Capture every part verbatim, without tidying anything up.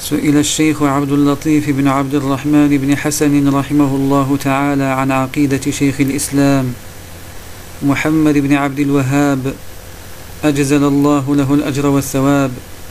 سئل الشيخ عبد اللطيف بن عبد الرحمن بن حسن رحمه الله تعالى عن عقيدة شيخ الإسلام محمد بن عبد الوهاب أجزل الله له الأجر والثواب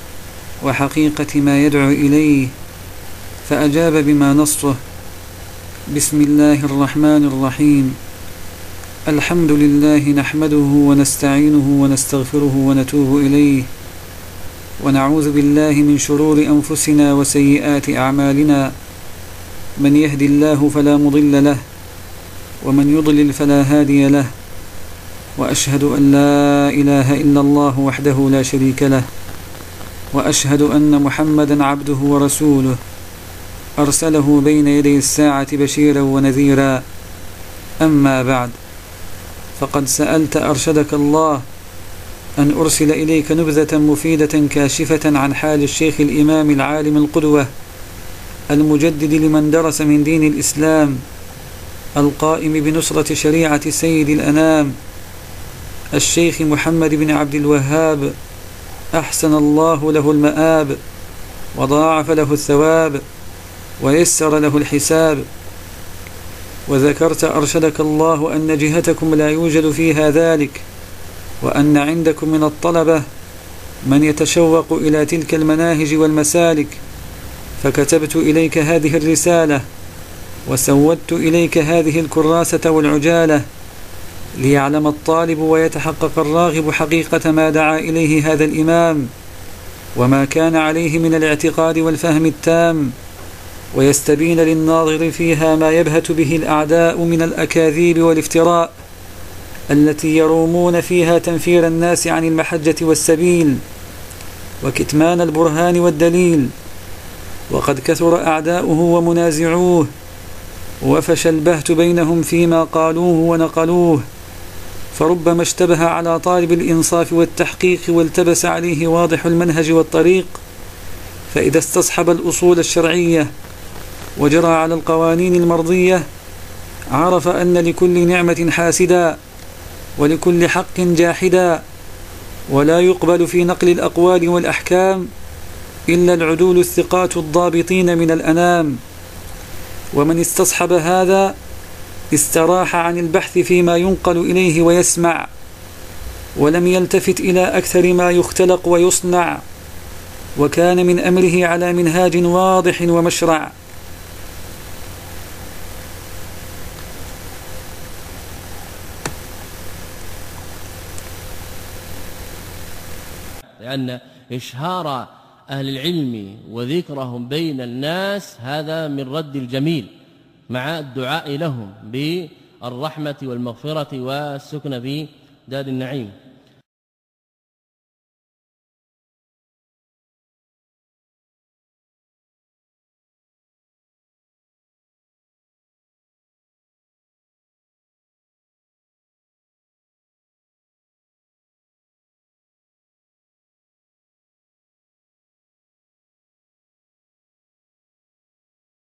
وحقيقة ما يدعو إليه، فأجاب بما نصه: بسم الله الرحمن الرحيم، الحمد لله نحمده ونستعينه ونستغفره ونتوب إليه، ونعوذ بالله من شرور أنفسنا وسيئات أعمالنا، من يهد الله فلا مضل له ومن يضلل فلا هادي له، وأشهد أن لا إله إلا الله وحده لا شريك له، وأشهد أن محمدا عبده ورسوله أرسله بين يدي الساعة بشيرا ونذيرا. أما بعد، فقد سألت أرشدك الله أن أرسل إليك نبذة مفيدة كاشفة عن حال الشيخ الإمام العالم القدوة المجدد لمن درس من دين الإسلام، القائم بنصرة شريعة سيد الأنام، الشيخ محمد بن عبد الوهاب، أحسن الله له المآب وضاعف له الثواب ويسر له الحساب. وذكرت أرشدك الله أن جهتكم لا يوجد فيها ذلك، وأن عندكم من الطلبة من يتشوق إلى تلك المناهج والمسالك، فكتبت إليك هذه الرسالة وسودت إليك هذه الكراسة والعجالة ليعلم الطالب ويتحقق الراغب حقيقة ما دعا إليه هذا الإمام وما كان عليه من الاعتقاد والفهم التام، ويستبين للناظر فيها ما يبهت به الأعداء من الأكاذيب والافتراء التي يرومون فيها تنفير الناس عن المحجة والسبيل وكتمان البرهان والدليل. وقد كثر أعداؤه ومنازعوه، وفشى البهت بينهم فيما قالوه ونقلوه، فربما اشتبه على طالب الإنصاف والتحقيق والتبس عليه واضح المنهج والطريق، فإذا استصحب الأصول الشرعية وجرى على القوانين المرضية عرف أن لكل نعمة حاسدا ولكل حق جاحدا، ولا يقبل في نقل الأقوال والأحكام إلا العدول الثقات الضابطين من الأنام. ومن استصحب هذا استراح عن البحث فيما ينقل إليه ويسمع، ولم يلتفت إلى أكثر ما يختلق ويصنع، وكان من أمره على منهاج واضح ومشرع. لأن إشهار أهل العلم وذكرهم بين الناس هذا من رد الجميل مع الدعاء لهم بالرحمة والمغفرة والسكن في دار النعيم.